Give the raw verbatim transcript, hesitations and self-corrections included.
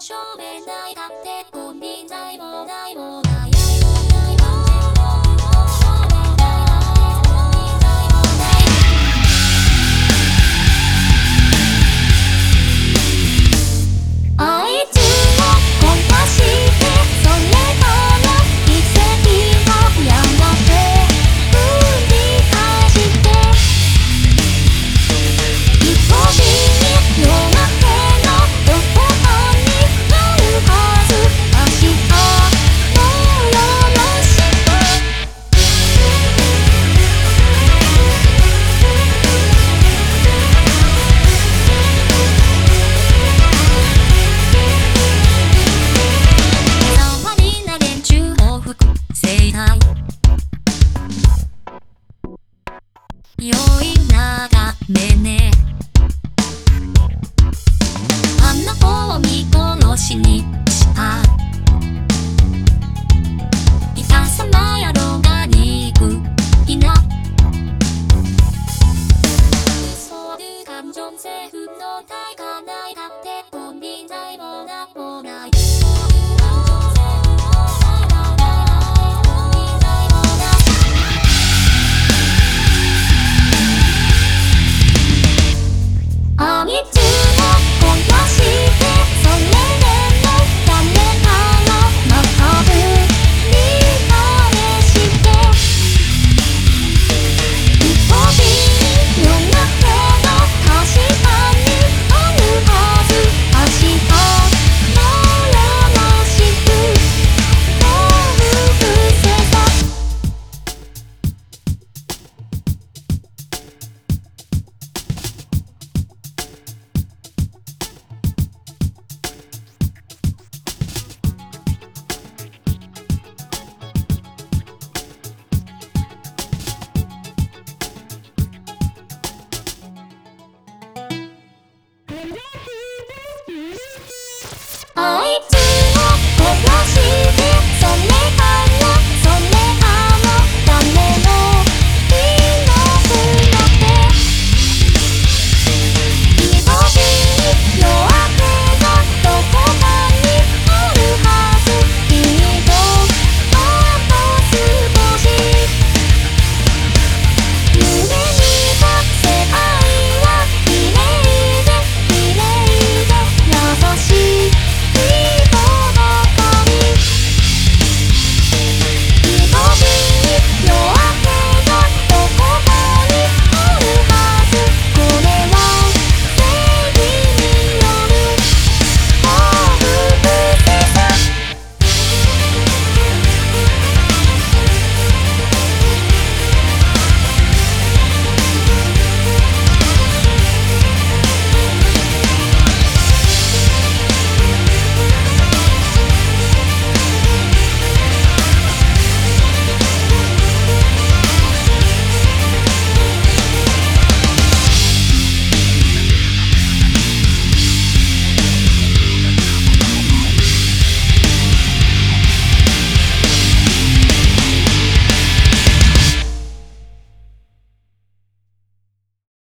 証明ないだって本人ないもないもないないあいつをこなしてそれから奇跡がやがて繰り返して一歩に夜明けのどこかにあるはず明日のよろし触りな連中を吹く盛大良い眺めねあんな子を見殺しにした人様やろが憎いな嘘ある感情政府の体がないだって本人ないもなんもないあいつをこなしてそれでも誰からまたぶり返して一歩に夜明けが確かにあるはず明日のよろしく幸福せさあ